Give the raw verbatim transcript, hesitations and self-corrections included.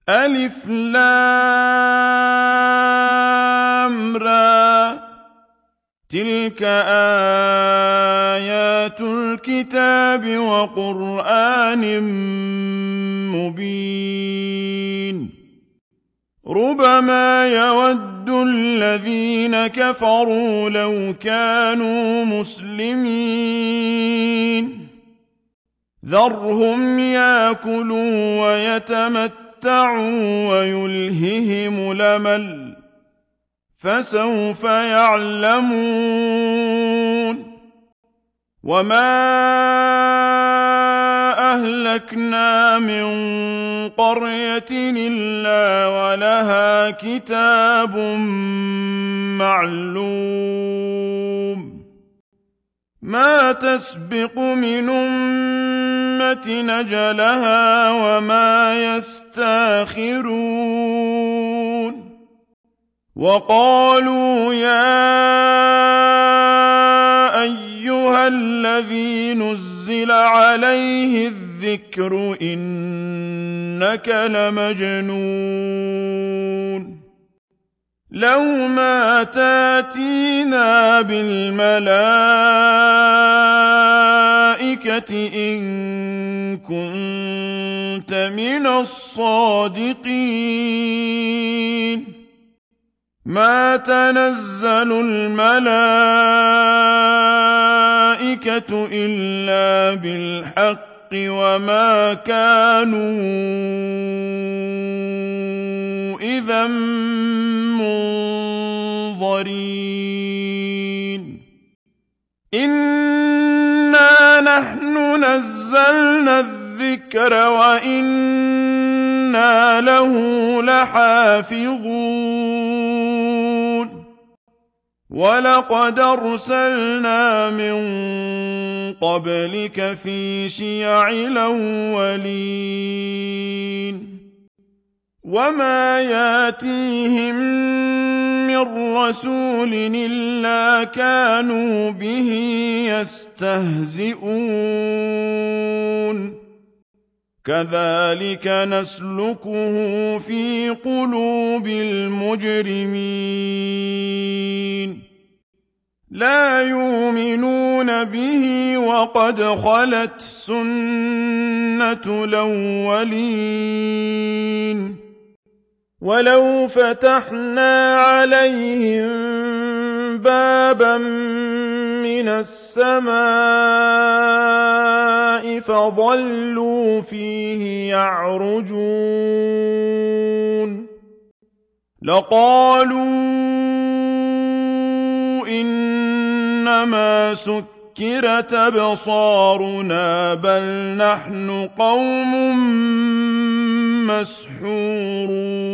ألف لام را تلك آيات الكتاب وقرآن مبين ربما يود الذين كفروا لو كانوا مسلمين ذرهم يأكلوا ويتمتعوا ويلههم الأمل فسوف يعلمون وما أهلكنا من قرية إلا ولها كتاب معلوم ما تسبق من أمة نجلها وما يستاخرون وقالوا يا أيها الذي نزل عليه الذكر إنك لمجنون لو ما تاتينا بالملائكة إن كنت من الصادقين ما تنزل الملائكة إلا بالحق وما كانوا إذا منظرين إنا نحن نزلنا الذكر وإنا له لحافظون ولقد أرسلنا من قبلك في شيع الأولين وما ياتيهم من رسول إلا كانوا به يستهزئون كذلك نسلكه في قلوب المجرمين لا يؤمنون به وقد خلت سنة الأولين ولو فتحنا عليهم بابا من السماء فظلوا فيه يعرجون لقالوا إنما سكرت أبصارنا بل نحن قوم مسحورون